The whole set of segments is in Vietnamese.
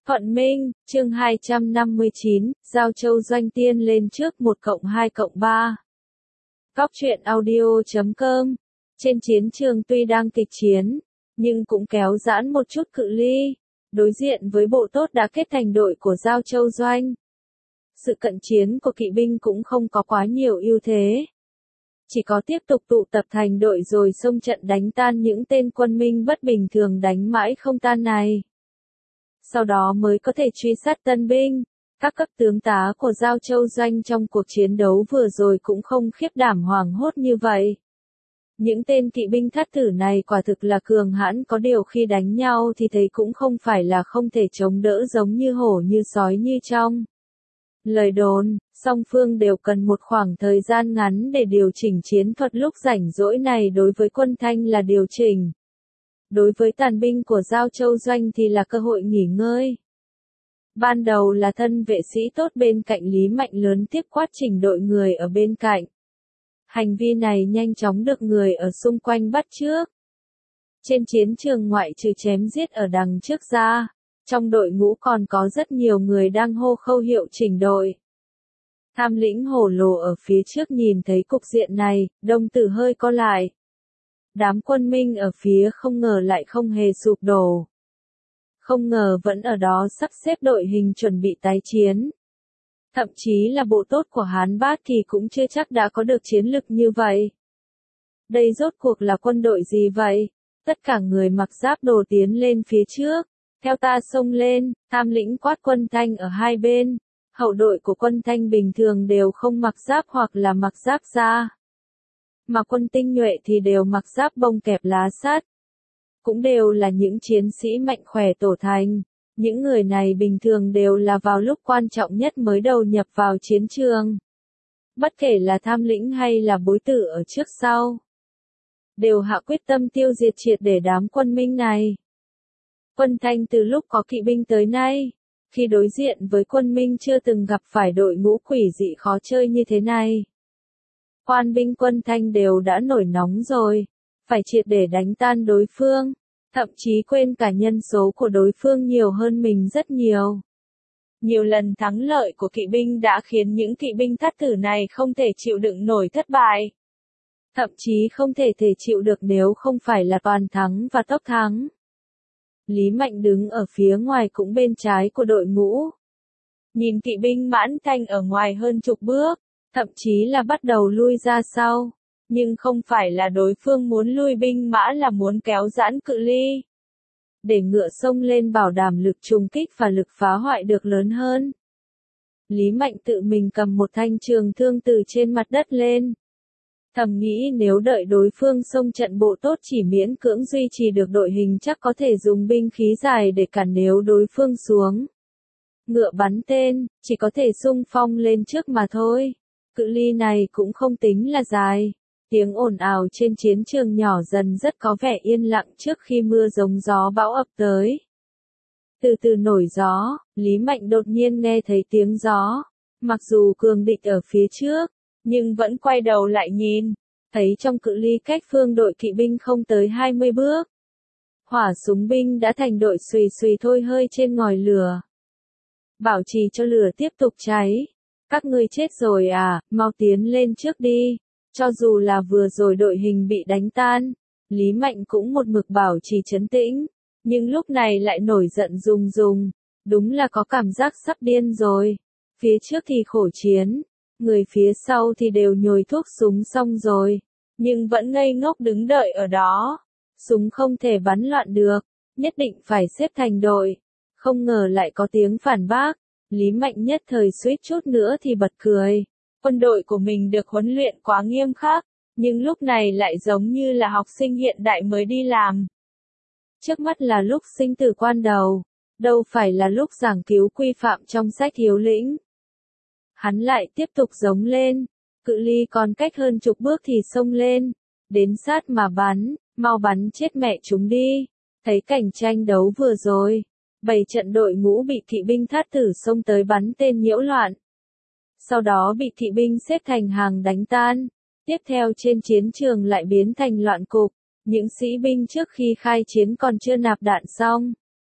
Thuận Minh, chương 259, Giao Châu Doanh Tiên lên trước 1+2+3. Góc truyện audio.com. Trên chiến trường tuy đang kịch chiến, nhưng cũng kéo giãn một chút cự ly. Đối diện với bộ tốt đã kết thành đội của Giao Châu Doanh. Sự cận chiến của kỵ binh cũng không có quá nhiều ưu thế. Chỉ có tiếp tục tụ tập thành đội rồi xông trận đánh tan những tên quân Minh bất bình thường đánh mãi không tan này. Sau đó mới có thể truy sát tân binh. Các cấp tướng tá của Giao Châu Doanh trong cuộc chiến đấu vừa rồi cũng không khiếp đảm hoảng hốt như vậy. Những tên kỵ binh thắt tử này quả thực là cường hãn, có điều khi đánh nhau thì thấy cũng không phải là không thể chống đỡ, giống như hổ như sói như trong lời đồn. Song phương đều cần một khoảng thời gian ngắn để điều chỉnh chiến thuật, lúc rảnh rỗi này đối với quân Thanh là điều chỉnh. Đối với tàn binh của Giao Châu Doanh thì là cơ hội nghỉ ngơi. Ban đầu là thân vệ sĩ tốt bên cạnh Lý Mạnh lớn tiếp quát chỉnh đội người ở bên cạnh. Hành vi này nhanh chóng được người ở xung quanh bắt chước. Trên chiến trường ngoại trừ chém giết ở đằng trước ra, trong đội ngũ còn có rất nhiều người đang hô khâu hiệu chỉnh đội. Tham lĩnh hổ lồ ở phía trước nhìn thấy cục diện này, đồng tử hơi co lại. Đám quân Minh ở phía không ngờ lại không hề sụp đổ. Không ngờ vẫn ở đó sắp xếp đội hình chuẩn bị tái chiến. Thậm chí là bộ tốt của Hán Bát thì cũng chưa chắc đã có được chiến lực như vậy. Đây rốt cuộc là quân đội gì vậy? Tất cả người mặc giáp đồ tiến lên phía trước. Theo ta xông lên, tham lĩnh quát quân Thanh ở hai bên. Hậu đội của quân Thanh bình thường đều không mặc giáp hoặc là mặc giáp da. Mà quân tinh nhuệ thì đều mặc giáp bông kẹp lá sắt. Cũng đều là những chiến sĩ mạnh khỏe tổ thành. Những người này bình thường đều là vào lúc quan trọng nhất mới đầu nhập vào chiến trường. Bất kể là tham lĩnh hay là bối tử ở trước sau, đều hạ quyết tâm tiêu diệt triệt để đám quân Minh này. Quân Thanh từ lúc có kỵ binh tới nay, khi đối diện với quân Minh chưa từng gặp phải đội ngũ quỷ dị khó chơi như thế này. Quan binh quân Thanh đều đã nổi nóng rồi, phải triệt để đánh tan đối phương, thậm chí quên cả nhân số của đối phương nhiều hơn mình rất nhiều. Nhiều lần thắng lợi của kỵ binh đã khiến những kỵ binh thắt tử này không thể chịu đựng nổi thất bại. Thậm chí không thể chịu được nếu không phải là toàn thắng và tốc thắng. Lý Mạnh đứng ở phía ngoài cũng bên trái của đội ngũ. Nhìn kỵ binh Mãn Thanh ở ngoài hơn chục bước, thậm chí là bắt đầu lui ra sau. Nhưng không phải là đối phương muốn lui binh mã, là muốn kéo giãn cự ly. Để ngựa xông lên bảo đảm lực trùng kích và lực phá hoại được lớn hơn. Lý Mạnh tự mình cầm một thanh trường thương từ trên mặt đất lên. Thầm nghĩ nếu đợi đối phương xông trận bộ tốt chỉ miễn cưỡng duy trì được đội hình, chắc có thể dùng binh khí dài để cản nếu đối phương xuống. Ngựa bắn tên, chỉ có thể xung phong lên trước mà thôi. Cự ly này cũng không tính là dài. Tiếng ồn ào trên chiến trường nhỏ dần rất có vẻ yên lặng trước khi mưa giống gió bão ập tới. Từ từ nổi gió, Lý Mạnh đột nhiên nghe thấy tiếng gió. Mặc dù cường địch ở phía trước, nhưng vẫn quay đầu lại nhìn, thấy trong cự ly cách phương đội kỵ binh không tới 20 bước. Hỏa súng binh đã thành đội xùy xùy thôi hơi trên ngòi lửa. Bảo trì cho lửa tiếp tục cháy. Các ngươi chết rồi à, mau tiến lên trước đi. Cho dù là vừa rồi đội hình bị đánh tan, Lý Mạnh cũng một mực bảo trì trấn tĩnh, nhưng lúc này lại nổi giận rùng rùng, đúng là có cảm giác sắp điên rồi. Phía trước thì khổ chiến, người phía sau thì đều nhồi thuốc súng xong rồi, nhưng vẫn ngây ngốc đứng đợi ở đó. Súng không thể bắn loạn được, nhất định phải xếp thành đội. Không ngờ lại có tiếng phản bác, Lý Mạnh nhất thời suýt chút nữa thì bật cười. Quân đội của mình được huấn luyện quá nghiêm khắc, nhưng lúc này lại giống như là học sinh hiện đại mới đi làm. Trước mắt là lúc sinh tử quan đầu, đâu phải là lúc giảng cứu quy phạm trong sách Hiếu Lĩnh. Hắn lại tiếp tục giống lên, cự ly còn cách hơn chục bước thì xông lên, đến sát mà bắn, mau bắn chết mẹ chúng đi. Thấy cảnh tranh đấu vừa rồi, 7 trận đội ngũ bị kỵ binh thát tử xông tới bắn tên nhiễu loạn. Sau đó bị kỵ binh xếp thành hàng đánh tan. Tiếp theo trên chiến trường lại biến thành loạn cục. Những sĩ binh trước khi khai chiến còn chưa nạp đạn xong.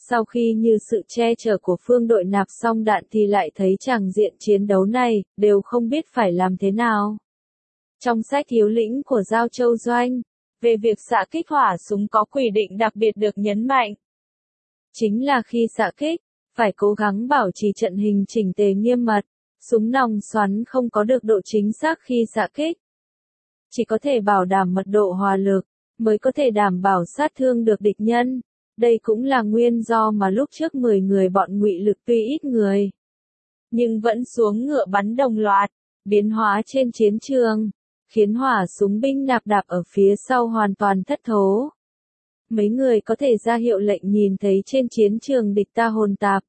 Sau khi như sự che chở của phương đội nạp xong đạn thì lại thấy tràng diện chiến đấu này, đều không biết phải làm thế nào. Trong sách Hiếu lĩnh của Giao Châu Doanh, về việc xạ kích hỏa súng có quy định đặc biệt được nhấn mạnh. Chính là khi xạ kích, phải cố gắng bảo trì trận hình chỉnh tề nghiêm mật, súng nòng xoắn không có được độ chính xác khi xạ kích. Chỉ có thể bảo đảm mật độ hỏa lực, mới có thể đảm bảo sát thương được địch nhân. Đây cũng là nguyên do mà lúc trước 10 người bọn Ngụy Lực tuy ít người, nhưng vẫn xuống ngựa bắn đồng loạt, biến hóa trên chiến trường, khiến hỏa súng binh nạp đạp ở phía sau hoàn toàn thất thố. Mấy người có thể ra hiệu lệnh nhìn thấy trên chiến trường địch ta hồn tạp.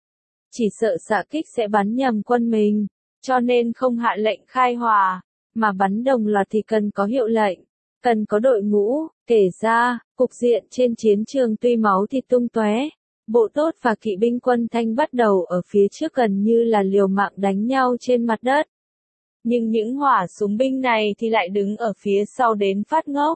Chỉ sợ xạ kích sẽ bắn nhầm quân mình, cho nên không hạ lệnh khai hỏa, mà bắn đồng loạt thì cần có hiệu lệnh, cần có đội ngũ. Kể ra, cục diện trên chiến trường tuy máu thịt tung tóe, bộ tốt và kỵ binh quân Thanh bắt đầu ở phía trước gần như là liều mạng đánh nhau trên mặt đất. Nhưng những hỏa súng binh này thì lại đứng ở phía sau đến phát ngốc.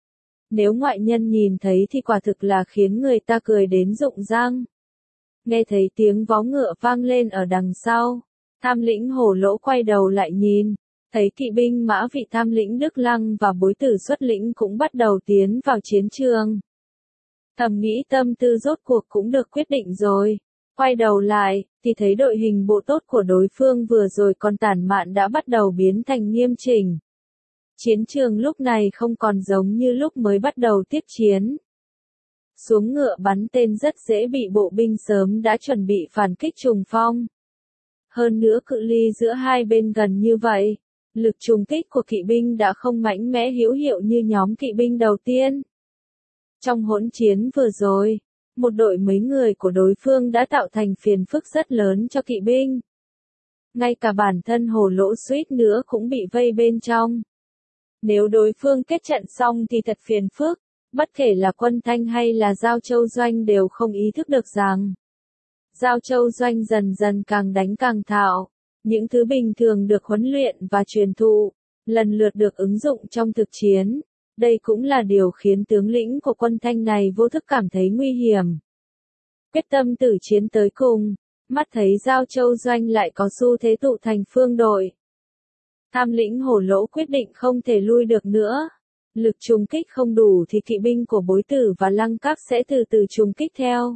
Nếu ngoại nhân nhìn thấy thì quả thực là khiến người ta cười đến rụng răng. Nghe thấy tiếng vó ngựa vang lên ở đằng sau, Tham lĩnh Hổ Lỗ quay đầu lại nhìn, thấy kỵ binh mã vị Tham lĩnh Đức Lăng và Bối Tử xuất lĩnh cũng bắt đầu tiến vào chiến trường. Thầm nghĩ tâm tư rốt cuộc cũng được quyết định rồi. Quay đầu lại, thì thấy đội hình bộ tốt của đối phương vừa rồi còn tản mạn đã bắt đầu biến thành nghiêm chỉnh. Chiến trường lúc này không còn giống như lúc mới bắt đầu tiếp chiến. Xuống ngựa bắn tên rất dễ bị bộ binh sớm đã chuẩn bị phản kích trùng phong. Hơn nữa cự ly giữa hai bên gần như vậy, lực trùng kích của kỵ binh đã không mạnh mẽ hữu hiệu như nhóm kỵ binh đầu tiên. Trong hỗn chiến vừa rồi, một đội mấy người của đối phương đã tạo thành phiền phức rất lớn cho kỵ binh. Ngay cả bản thân Hổ Lỗ suýt nữa cũng bị vây bên trong. Nếu đối phương kết trận xong thì thật phiền phức, bất kể là quân Thanh hay là Giao Châu Doanh đều không ý thức được rằng Giao Châu Doanh dần dần càng đánh càng thạo, những thứ bình thường được huấn luyện và truyền thụ, lần lượt được ứng dụng trong thực chiến. Đây cũng là điều khiến tướng lĩnh của quân Thanh này vô thức cảm thấy nguy hiểm. Quyết tâm tử chiến tới cùng, mắt thấy Giao Châu Doanh lại có xu thế tụ thành phương đội. Tham lĩnh Hổ Lỗ quyết định không thể lui được nữa. Lực trùng kích không đủ thì kỵ binh của Bối Tử và Lăng Các sẽ từ từ trùng kích theo.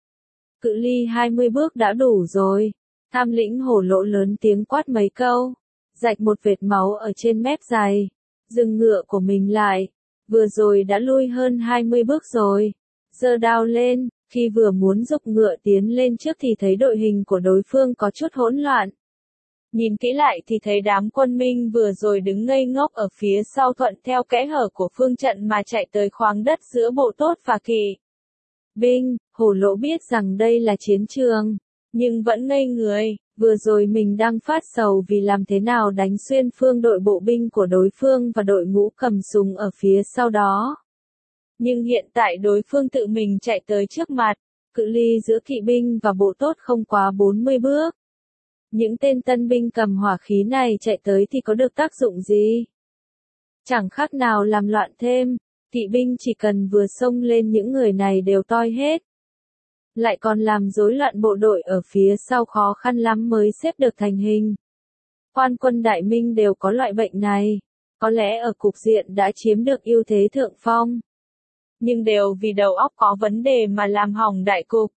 Cự ly 20 bước đã đủ rồi. Tham lĩnh Hổ Lỗ lớn tiếng quát mấy câu, rạch một vệt máu ở trên mép dài, dừng ngựa của mình lại. Vừa rồi đã lui hơn 20 bước rồi. Giơ đao lên, khi vừa muốn giục ngựa tiến lên trước thì thấy đội hình của đối phương có chút hỗn loạn. Nhìn kỹ lại thì thấy đám quân Minh vừa rồi đứng ngây ngốc ở phía sau thuận theo kẽ hở của phương trận mà chạy tới khoáng đất giữa bộ tốt và kỵ binh. Hổ Lỗ biết rằng đây là chiến trường, nhưng vẫn ngây người. Vừa rồi mình đang phát sầu vì làm thế nào đánh xuyên phương đội bộ binh của đối phương và đội ngũ cầm súng ở phía sau đó. Nhưng hiện tại đối phương tự mình chạy tới trước mặt, cự ly giữa kỵ binh và bộ tốt không quá 40 bước. Những tên tân binh cầm hỏa khí này chạy tới thì có được tác dụng gì? Chẳng khác nào làm loạn thêm, kỵ binh chỉ cần vừa xông lên những người này đều toi hết. Lại còn làm rối loạn bộ đội ở phía sau khó khăn lắm mới xếp được thành hình. Quan quân Đại Minh đều có loại bệnh này, có lẽ ở cục diện đã chiếm được ưu thế thượng phong. Nhưng đều vì đầu óc có vấn đề mà làm hỏng đại cục.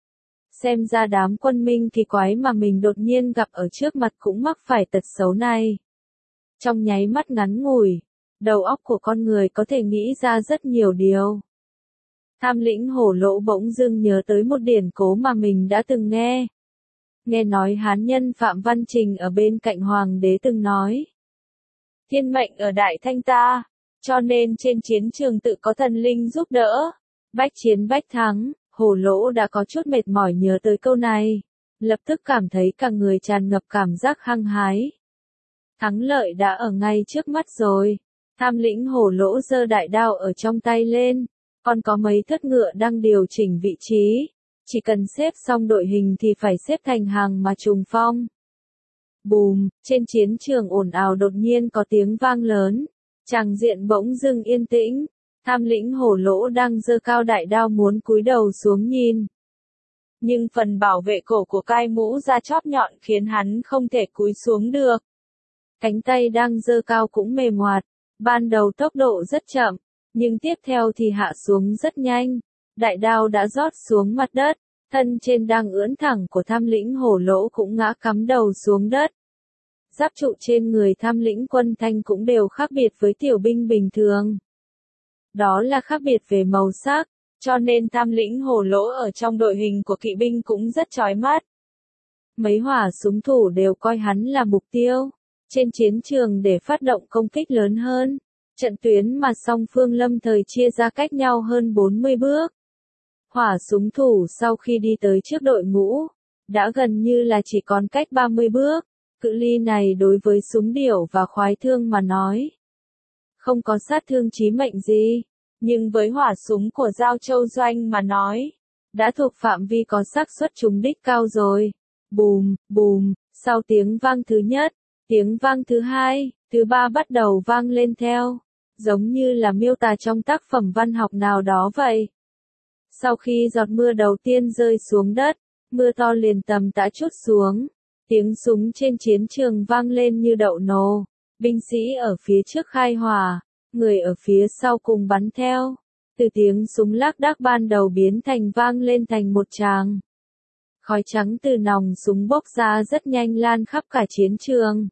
Xem ra đám quân Minh kỳ quái mà mình đột nhiên gặp ở trước mặt cũng mắc phải tật xấu này. Trong nháy mắt ngắn ngủi, đầu óc của con người có thể nghĩ ra rất nhiều điều. Tham lĩnh Hổ Lỗ bỗng dưng nhớ tới một điển cố mà mình đã từng nghe. Nghe nói Hán nhân Phạm Văn Trình ở bên cạnh Hoàng đế từng nói. Thiên mệnh ở Đại Thanh ta, cho nên trên chiến trường tự có thần linh giúp đỡ. Bách chiến bách thắng. Hổ Lỗ đã có chút mệt mỏi nhớ tới câu này, lập tức cảm thấy cả người tràn ngập cảm giác hăng hái. Thắng lợi đã ở ngay trước mắt rồi. Tham lĩnh Hổ Lỗ giơ đại đao ở trong tay lên, còn có mấy thất ngựa đang điều chỉnh vị trí, chỉ cần xếp xong đội hình thì phải xếp thành hàng mà trùng phong. Bùm, trên chiến trường ồn ào đột nhiên có tiếng vang lớn, tràng diện bỗng dưng yên tĩnh. Tham lĩnh Hổ Lỗ đang giơ cao đại đao muốn cúi đầu xuống nhìn, nhưng phần bảo vệ cổ của cai mũ da chóp nhọn khiến hắn không thể cúi xuống được. Cánh tay đang giơ cao cũng mềm oạt, ban đầu tốc độ rất chậm, nhưng tiếp theo thì hạ xuống rất nhanh. Đại đao đã rót xuống mặt đất, thân trên đang ưỡn thẳng của tham lĩnh hổ lỗ cũng ngã cắm đầu xuống đất. Giáp trụ trên người tham lĩnh Quân Thanh cũng đều khác biệt với tiểu binh bình thường. Đó là khác biệt về màu sắc, cho nên tham lĩnh hổ lỗ ở trong đội hình của kỵ binh cũng rất chói mắt. Mấy hỏa súng thủ đều coi hắn là mục tiêu trên chiến trường để phát động công kích lớn hơn. Trận tuyến mà song phương lâm thời chia ra cách nhau hơn 40 bước. Hỏa súng thủ sau khi đi tới trước đội ngũ, đã gần như là chỉ còn cách 30 bước. Cự ly này đối với súng điểu và khoái thương mà nói, không có sát thương chí mệnh gì, nhưng với hỏa súng của Giao Châu Doanh mà nói, đã thuộc phạm vi có xác suất trúng đích cao rồi. Bùm, bùm, sau tiếng vang thứ nhất, tiếng vang thứ hai, thứ ba bắt đầu vang lên theo, giống như là miêu tả trong tác phẩm văn học nào đó vậy. Sau khi giọt mưa đầu tiên rơi xuống đất, mưa to liền tầm tã trút xuống. Tiếng súng trên chiến trường vang lên như đậu nổ, binh sĩ ở phía trước khai hỏa, người ở phía sau cùng bắn theo. Từ tiếng súng lác đác ban đầu biến thành vang lên thành một tràng. Khói trắng từ nòng súng bốc ra rất nhanh lan khắp cả chiến trường.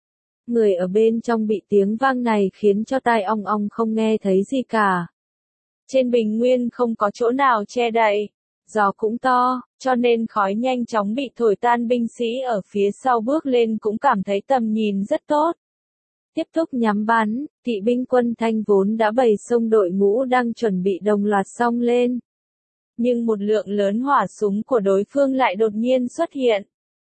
Người ở bên trong bị tiếng vang này khiến cho tai ong ong không nghe thấy gì cả. Trên bình nguyên không có chỗ nào che đậy. Gió cũng to, cho nên khói nhanh chóng bị thổi tan, binh sĩ ở phía sau bước lên cũng cảm thấy tầm nhìn rất tốt. Tiếp tục nhắm bắn, kỵ binh Quân Thanh vốn đã bày xông đội ngũ đang chuẩn bị đồng loạt xông lên. Nhưng một lượng lớn hỏa súng của đối phương lại đột nhiên xuất hiện.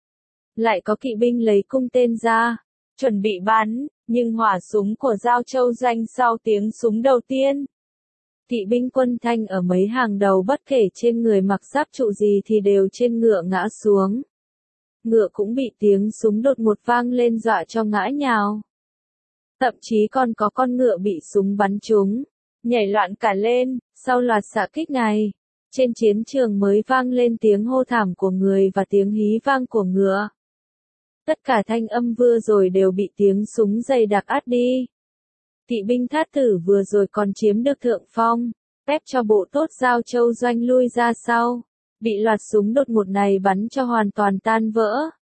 Lại có kỵ binh lấy cung tên ra, chuẩn bị bắn, nhưng hỏa súng của Giao Châu Doanh sau tiếng súng đầu tiên. Kỵ binh Quân Thanh ở mấy hàng đầu bất kể trên người mặc giáp trụ gì thì đều trên ngựa ngã xuống. Ngựa cũng bị tiếng súng đột ngột vang lên dọa cho ngã nhào. Thậm chí còn có con ngựa bị súng bắn trúng, nhảy loạn cả lên. Sau loạt xạ kích này, trên chiến trường mới vang lên tiếng hô thảm của người và tiếng hí vang của ngựa. Tất cả thanh âm vừa rồi đều bị tiếng súng dày đặc át đi. Kỵ binh Thát Tử vừa rồi còn chiếm được thượng phong, phép cho bộ tốt Giao Châu Doanh lui ra sau, bị loạt súng đột ngột này bắn cho hoàn toàn tan vỡ.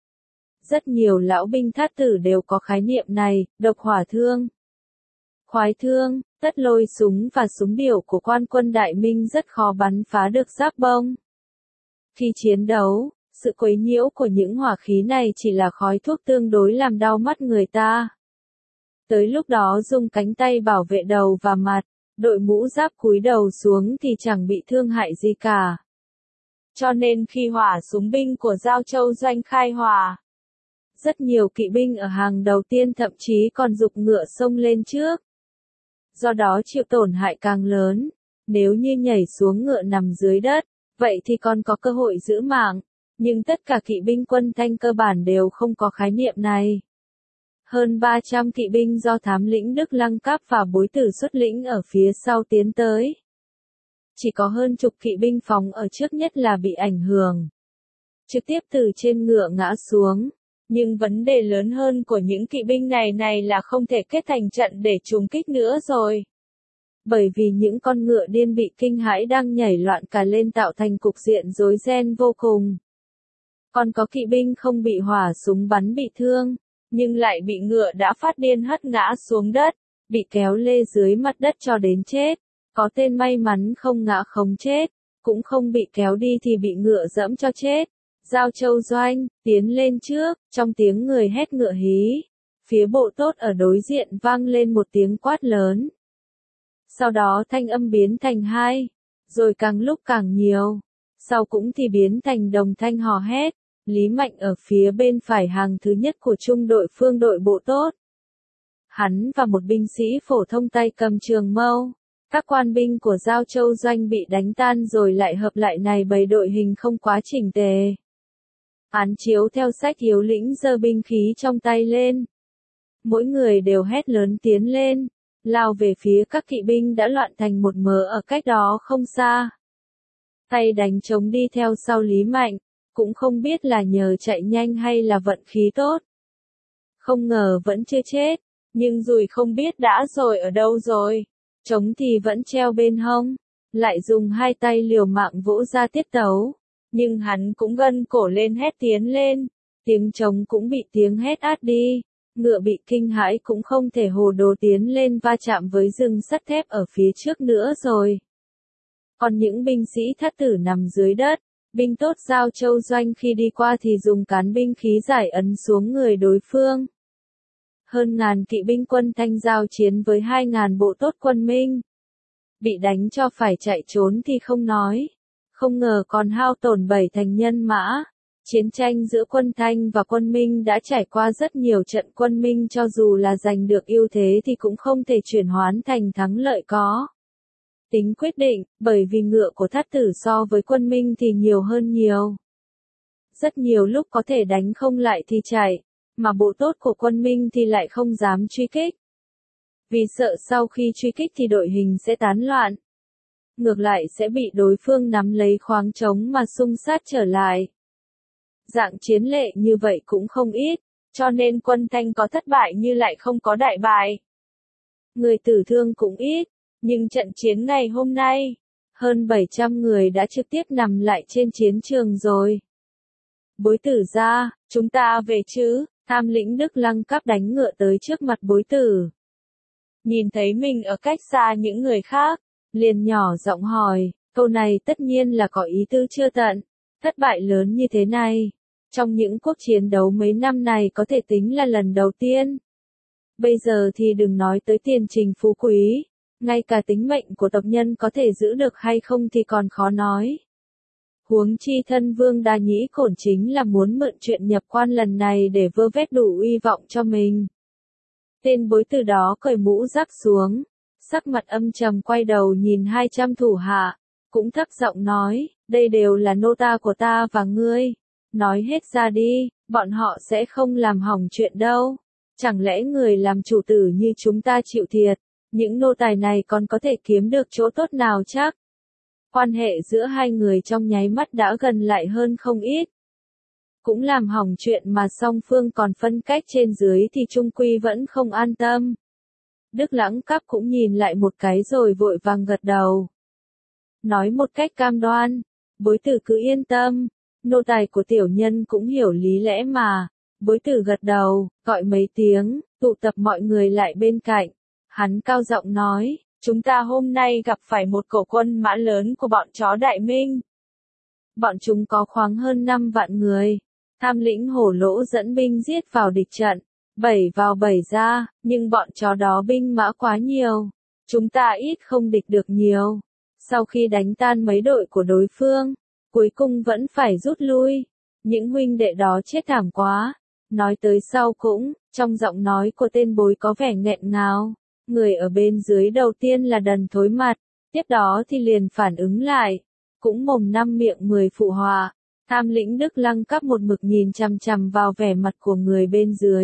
Rất nhiều lão binh Thát Tử đều có khái niệm này, độc hỏa thương, khoái thương, tất lôi súng và súng điểu của quan quân Đại Minh rất khó bắn phá được giáp bông. Khi chiến đấu, sự quấy nhiễu của những hỏa khí này chỉ là khói thuốc tương đối làm đau mắt người ta. Tới lúc đó dùng cánh tay bảo vệ đầu và mặt, đội mũ giáp cúi đầu xuống thì chẳng bị thương hại gì cả. Cho nên khi hỏa súng binh của Giao Châu Doanh khai hỏa, rất nhiều kỵ binh ở hàng đầu tiên thậm chí còn giục ngựa xông lên trước. Do đó chịu tổn hại càng lớn, nếu như nhảy xuống ngựa nằm dưới đất, vậy thì còn có cơ hội giữ mạng, nhưng tất cả kỵ binh Quân Thanh cơ bản đều không có khái niệm này. Hơn 300 kỵ binh do thám lĩnh Đức Lăng Cáp và Bối Tử xuất lĩnh ở phía sau tiến tới. Chỉ có hơn chục kỵ binh phóng ở trước nhất là bị ảnh hưởng, trực tiếp từ trên ngựa ngã xuống. Nhưng vấn đề lớn hơn của những kỵ binh này là không thể kết thành trận để trùng kích nữa rồi. Bởi vì những con ngựa điên bị kinh hãi đang nhảy loạn cả lên tạo thành cục diện rối ren vô cùng. Còn có kỵ binh không bị hỏa súng bắn bị thương, nhưng lại bị ngựa đã phát điên hất ngã xuống đất, bị kéo lê dưới mặt đất cho đến chết. Có tên may mắn không ngã không chết, cũng không bị kéo đi thì bị ngựa dẫm cho chết. Giao Châu Doanh, tiến lên trước, trong tiếng người hét ngựa hí. Phía bộ tốt ở đối diện vang lên một tiếng quát lớn. Sau đó thanh âm biến thành hai, rồi càng lúc càng nhiều. Sau cũng thì biến thành đồng thanh hò hét. Lý Mạnh ở phía bên phải hàng thứ nhất của trung đội phương đội bộ tốt. Hắn và một binh sĩ phổ thông tay cầm trường mâu. Các quan binh của Giao Châu Doanh bị đánh tan rồi lại hợp lại này bầy đội hình không quá chỉnh tề. Án chiếu theo sách yếu lĩnh giơ binh khí trong tay lên. Mỗi người đều hét lớn tiến lên, lao về phía các kỵ binh đã loạn thành một mớ ở cách đó không xa. tay đánh trống đi theo sau Lý Mạnh, cũng không biết là nhờ chạy nhanh hay là vận khí tốt. Không ngờ vẫn chưa chết, nhưng Dùi không biết đã rồi ở đâu rồi. Trống thì vẫn treo bên hông, lại dùng hai tay liều mạng vỗ ra tiết tấu. Nhưng hắn cũng gân cổ lên hét tiến lên, tiếng trống cũng bị tiếng hét át đi. Ngựa bị kinh hãi cũng không thể hồ đồ tiến lên va chạm với rừng sắt thép ở phía trước nữa rồi. Còn những binh sĩ thất tử nằm dưới đất, binh tốt Giao Châu Doanh khi đi qua thì dùng cán binh khí giải ấn xuống người đối phương. Hơn ngàn kỵ binh quân Thanh giao chiến với 2.000 bộ tốt quân Minh. Bị đánh cho phải chạy trốn thì không nói. Không ngờ còn hao tổn 7 thành nhân mã. Chiến tranh giữa quân Thanh và quân Minh đã trải qua rất nhiều trận, quân Minh cho dù là giành được ưu thế thì cũng không thể chuyển hoán thành thắng lợi có tính quyết định, bởi vì ngựa của thất tử so với quân Minh thì nhiều hơn nhiều. Rất nhiều lúc có thể đánh không lại thì chạy, mà bộ tốt của quân Minh thì lại không dám truy kích. Vì sợ sau khi truy kích thì đội hình sẽ tán loạn. Ngược lại sẽ bị đối phương nắm lấy khoáng trống mà xung sát trở lại. Dạng chiến lệ như vậy cũng không ít, cho nên quân Thanh có thất bại như lại không có đại bại. Người tử thương cũng ít, nhưng trận chiến ngày hôm nay, hơn 700 người đã trực tiếp nằm lại trên chiến trường rồi. Bối tử ra, chúng ta về chứ, tham lĩnh Đức Lăng Cáp đánh ngựa tới trước mặt bối tử. Nhìn thấy mình ở cách xa những người khác, liền nhỏ giọng hỏi, câu này tất nhiên là có ý tư chưa tận, thất bại lớn như thế này. Trong những cuộc chiến đấu mấy năm này có thể tính là lần đầu tiên. Bây giờ thì đừng nói tới tiền trình phú quý, ngay cả tính mệnh của tộc nhân có thể giữ được hay không thì còn khó nói. Huống chi thân Vương Đa Nhĩ Cổn chính là muốn mượn chuyện nhập quan lần này để vơ vét đủ uy vọng cho mình. Tên bối tử đó cởi mũ rắc xuống, sắc mặt âm trầm quay đầu nhìn 200 thủ hạ, cũng thấp giọng nói, đây đều là nô ta của ta và ngươi. Nói hết ra đi, bọn họ sẽ không làm hỏng chuyện đâu. Chẳng lẽ người làm chủ tử như chúng ta chịu thiệt, những nô tài này còn có thể kiếm được chỗ tốt nào chắc? Quan hệ giữa hai người trong nháy mắt đã gần lại hơn không ít. Cũng làm hỏng chuyện mà song phương còn phân cách trên dưới thì chung quy vẫn không an tâm. Đức Lăng Cáp cũng nhìn lại một cái rồi vội vàng gật đầu. Nói một cách cam đoan, bối tử cứ yên tâm. Nô tài của tiểu nhân cũng hiểu lý lẽ mà. Bối tử gật đầu, gọi mấy tiếng, tụ tập mọi người lại bên cạnh. Hắn cao giọng nói, chúng ta hôm nay gặp phải một cổ quân mã lớn của bọn chó Đại Minh. Bọn chúng có khoáng hơn 5 vạn người. Tham lĩnh Hổ Lỗ dẫn binh giết vào địch trận, 7 vào 7 ra, nhưng bọn chó đó binh mã quá nhiều. Chúng ta ít không địch được nhiều. Sau khi đánh tan mấy đội của đối phương, cuối cùng vẫn phải rút lui. Những huynh đệ đó chết thảm quá. Nói tới sau cũng, trong giọng nói của tên bối có vẻ nghẹn ngào. Người ở bên dưới đầu tiên là đần thối mặt, tiếp đó thì liền phản ứng lại. Cũng mồm năm miệng 10 phụ họa. Tham lĩnh Đức Lăng Cáp một mực nhìn chằm chằm vào vẻ mặt của người bên dưới.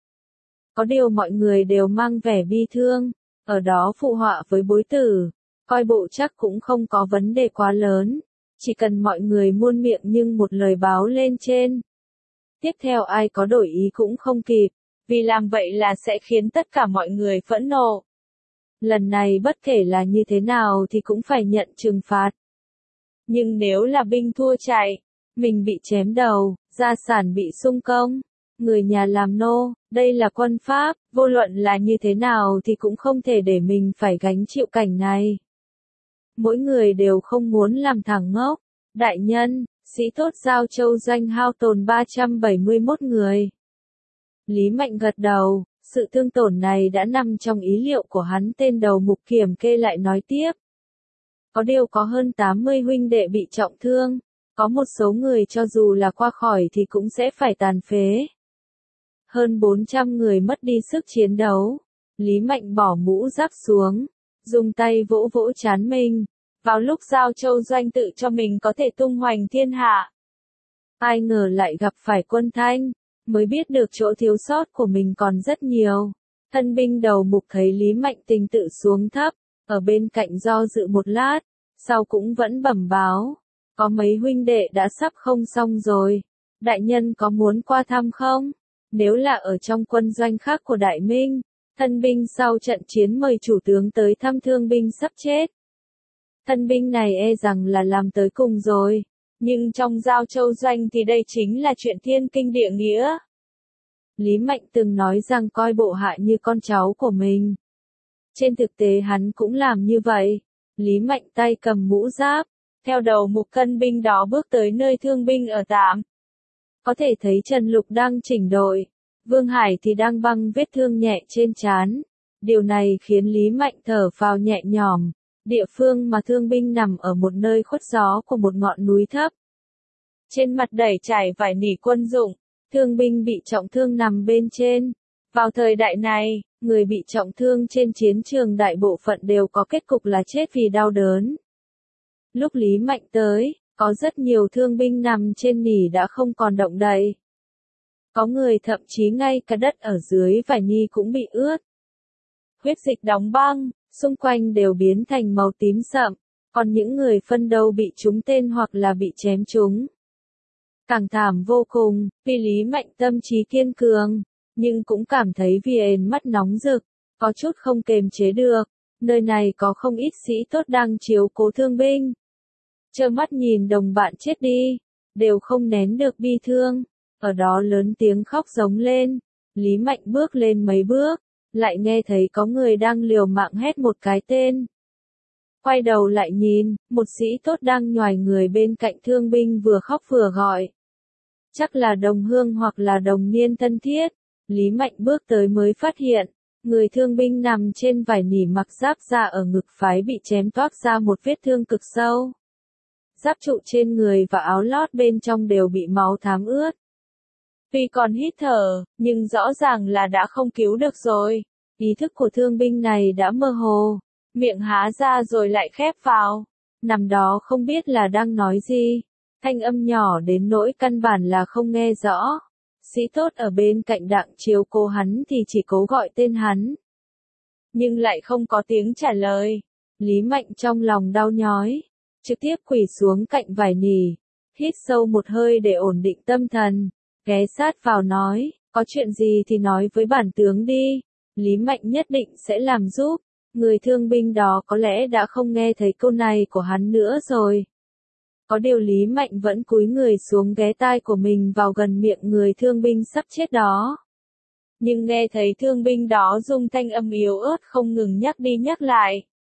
Có điều mọi người đều mang vẻ bi thương, ở đó phụ họa với bối tử. Coi bộ chắc cũng không có vấn đề quá lớn. Chỉ cần mọi người muôn miệng nhưng một lời báo lên trên. Tiếp theo ai có đổi ý cũng không kịp, vì làm vậy là sẽ khiến tất cả mọi người phẫn nộ. Lần này bất kể là như thế nào thì cũng phải nhận trừng phạt. Nhưng nếu là binh thua chạy, mình bị chém đầu, gia sản bị xung công, người nhà làm nô, đây là quân pháp, vô luận là như thế nào thì cũng không thể để mình phải gánh chịu cảnh này. Mỗi người đều không muốn làm thằng ngốc. Đại nhân, sĩ tốt Giao Châu Doanh hao tổn 371 người. Lý Mạnh gật đầu, sự thương tổn này đã nằm trong ý liệu của hắn. Tên đầu mục kiểm kê lại nói tiếp. Có điều có hơn 80 huynh đệ bị trọng thương, có một số người cho dù là qua khỏi thì cũng sẽ phải tàn phế. Hơn 400 người mất đi sức chiến đấu. Lý Mạnh bỏ mũ rắc xuống, dùng tay vỗ vỗ trán mình. Vào lúc Giao Châu Doanh tự cho mình có thể tung hoành thiên hạ. Ai ngờ lại gặp phải quân Thanh, mới biết được chỗ thiếu sót của mình còn rất nhiều. Thân binh đầu mục thấy Lý Mạnh tình tự xuống thấp, ở bên cạnh do dự một lát, sau cũng vẫn bẩm báo. Có mấy huynh đệ đã sắp không xong rồi. Đại nhân có muốn qua thăm không? Nếu là ở trong quân doanh khác của Đại Minh, thân binh sau trận chiến mời chủ tướng tới thăm thương binh sắp chết. Thân binh này e rằng là làm tới cùng rồi. Nhưng trong Giao Châu doanh thì đây chính là chuyện thiên kinh địa nghĩa. Lý Mạnh từng nói rằng coi bộ hạ như con cháu của mình. Trên thực tế hắn cũng làm như vậy. Lý Mạnh tay cầm mũ giáp, theo đầu mục cân binh đó bước tới nơi thương binh ở tạm. Có thể thấy Trần Lục đang chỉnh đội, Vương Hải thì đang băng vết thương nhẹ trên trán. Điều này khiến Lý Mạnh thở phào nhẹ nhõm. Địa phương mà thương binh nằm ở một nơi khuất gió của một ngọn núi thấp. Trên mặt đẩy trải vải nỉ quân dụng, thương binh bị trọng thương nằm bên trên. Vào thời đại này, người bị trọng thương trên chiến trường đại bộ phận đều có kết cục là chết vì đau đớn. Lúc Lý Mạnh tới, có rất nhiều thương binh nằm trên nỉ đã không còn động đậy. Có người thậm chí ngay cả đất ở dưới vải ni cũng bị ướt. Huyết dịch đóng băng, xung quanh đều biến thành màu tím sậm, còn những người phân đầu bị trúng tên hoặc là bị chém trúng. Càng thảm vô cùng, vì Lý Mạnh tâm trí kiên cường, nhưng cũng cảm thấy viền mắt nóng rực, có chút không kềm chế được. Nơi này có không ít sĩ tốt đang chiếu cố thương binh. Trơ mắt nhìn đồng bạn chết đi, đều không nén được bi thương, ở đó lớn tiếng khóc giống lên. Lý Mạnh bước lên mấy bước, lại nghe thấy có người đang liều mạng hét một cái tên. Quay đầu lại nhìn, một sĩ tốt đang nhoài người bên cạnh thương binh vừa khóc vừa gọi. Chắc là đồng hương hoặc là đồng niên thân thiết. Lý Mạnh bước tới mới phát hiện, người thương binh nằm trên vải nỉ mặc giáp da ở ngực phái bị chém toác ra một vết thương cực sâu. Giáp trụ trên người và áo lót bên trong đều bị máu thám ướt. Tuy còn hít thở, nhưng rõ ràng là đã không cứu được rồi. Ý thức của thương binh này đã mơ hồ, miệng há ra rồi lại khép vào. Nằm đó không biết là đang nói gì, thanh âm nhỏ đến nỗi căn bản là không nghe rõ. Sĩ tốt ở bên cạnh đặng chiếu cố hắn thì chỉ cố gọi tên hắn. Nhưng lại không có tiếng trả lời. Lý Mạnh trong lòng đau nhói, trực tiếp quỳ xuống cạnh vải nỉ, hít sâu một hơi để ổn định tâm thần, ghé sát vào nói, có chuyện gì thì nói với bản tướng đi, Lý Mạnh nhất định sẽ làm giúp. Người thương binh đó có lẽ đã không nghe thấy câu này của hắn nữa rồi. Có điều Lý Mạnh vẫn cúi người xuống ghé tai của mình vào gần miệng người thương binh sắp chết đó. Nhưng nghe thấy thương binh đó dùng thanh âm yếu ớt không ngừng nhắc đi nhắc lại.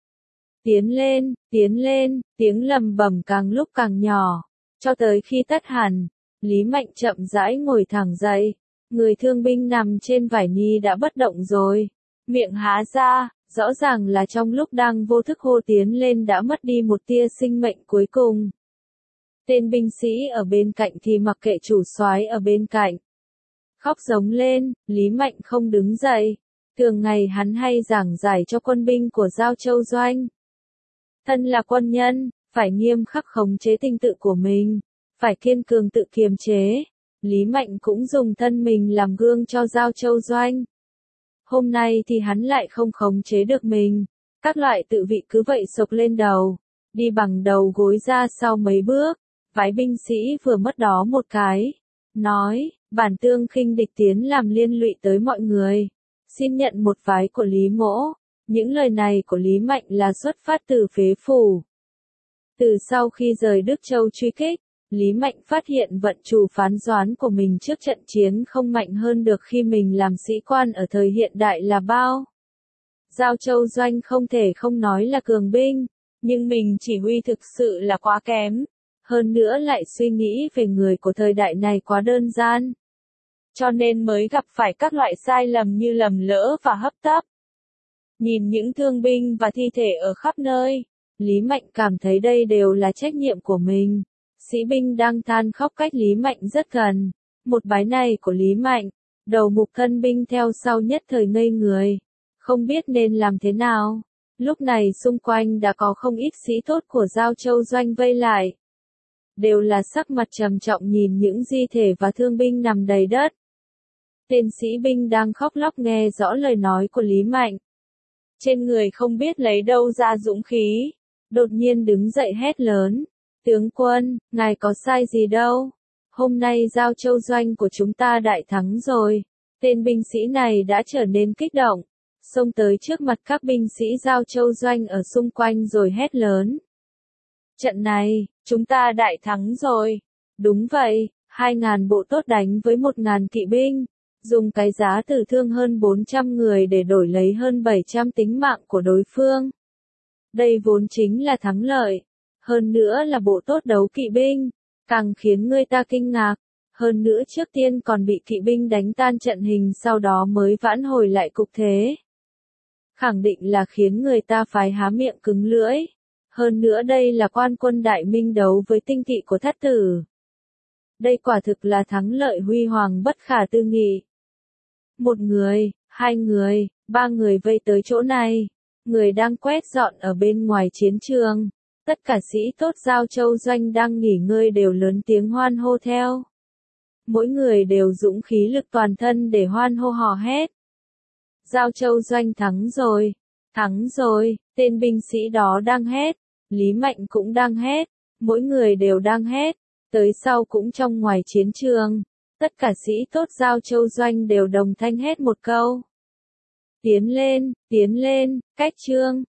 Tiến lên, tiếng lầm bầm càng lúc càng nhỏ, cho tới khi tắt hẳn, Lý Mạnh chậm rãi ngồi thẳng dậy. Người thương binh nằm trên vải ni đã bất động rồi, miệng há ra, rõ ràng là trong lúc đang vô thức hô tiến lên đã mất đi một tia sinh mệnh cuối cùng. Tên binh sĩ ở bên cạnh thì mặc kệ chủ soái ở bên cạnh. Khóc giống lên, Lý Mạnh không đứng dậy. Thường ngày hắn hay giảng giải cho quân binh của Giao Châu doanh. Thân là quân nhân, phải nghiêm khắc khống chế tình tự của mình, phải kiên cường tự kiềm chế. Lý Mạnh cũng dùng thân mình làm gương cho Giao Châu doanh. Hôm nay thì hắn lại không khống chế được mình. Các loại tự vị cứ vậy sộc lên đầu, đi bằng đầu gối ra sau mấy bước. Phái binh sĩ vừa mất đó một cái, nói, bản tương khinh địch tiến làm liên lụy tới mọi người, xin nhận một phái của Lý Mỗ. Những lời này của Lý Mạnh là xuất phát từ phế phủ. Từ sau khi rời Đức Châu truy kích, Lý Mạnh phát hiện vận chủ phán đoán của mình trước trận chiến không mạnh hơn được khi mình làm sĩ quan ở thời hiện đại là bao. Giao Châu doanh không thể không nói là cường binh, nhưng mình chỉ huy thực sự là quá kém. Hơn nữa lại suy nghĩ về người của thời đại này quá đơn giản. Cho nên mới gặp phải các loại sai lầm như lầm lỡ và hấp tấp. Nhìn những thương binh và thi thể ở khắp nơi, Lý Mạnh cảm thấy đây đều là trách nhiệm của mình. Sĩ binh đang than khóc cách Lý Mạnh rất gần. Một bái này của Lý Mạnh, đầu mục thân binh theo sau nhất thời ngây người. Không biết nên làm thế nào. Lúc này xung quanh đã có không ít sĩ tốt của Giao Châu doanh vây lại. Đều là sắc mặt trầm trọng nhìn những di thể và thương binh nằm đầy đất. Tên sĩ binh đang khóc lóc nghe rõ lời nói của Lý Mạnh. Trên người không biết lấy đâu ra dũng khí, đột nhiên đứng dậy hét lớn, Tướng quân, ngài có sai gì đâu. Hôm nay Giao Châu doanh của chúng ta đại thắng rồi. Tên binh sĩ này đã trở nên kích động, xông tới trước mặt các binh sĩ Giao Châu doanh ở xung quanh rồi hét lớn. Trận này, chúng ta đại thắng rồi. Đúng vậy, 2.000 bộ tốt đánh với 1.000 kỵ binh, dùng cái giá tử thương hơn 400 người để đổi lấy hơn 700 tính mạng của đối phương. Đây vốn chính là thắng lợi. Hơn nữa là bộ tốt đấu kỵ binh, càng khiến người ta kinh ngạc. Hơn nữa trước tiên còn bị kỵ binh đánh tan trận hình, sau đó mới vãn hồi lại cục thế. Khẳng định là khiến người ta phải há miệng cứng lưỡi. Hơn nữa đây là quan quân Đại Minh đấu với tinh kỵ của Thất Tử. Đây quả thực là thắng lợi huy hoàng bất khả tư nghị. Một người, hai người, ba người vây tới chỗ này. Người đang quét dọn ở bên ngoài chiến trường. Tất cả sĩ tốt Giao Châu doanh đang nghỉ ngơi đều lớn tiếng hoan hô theo. Mỗi người đều dũng khí lực toàn thân để hoan hô hò hét. Giao Châu doanh thắng rồi, tên binh sĩ đó đang hét, Lý Mạnh cũng đang hét, mỗi người đều đang hét, tới sau cũng trong ngoài chiến trường. Tất cả sĩ tốt Giao Châu doanh đều đồng thanh hét một câu. Tiến lên, cách trương.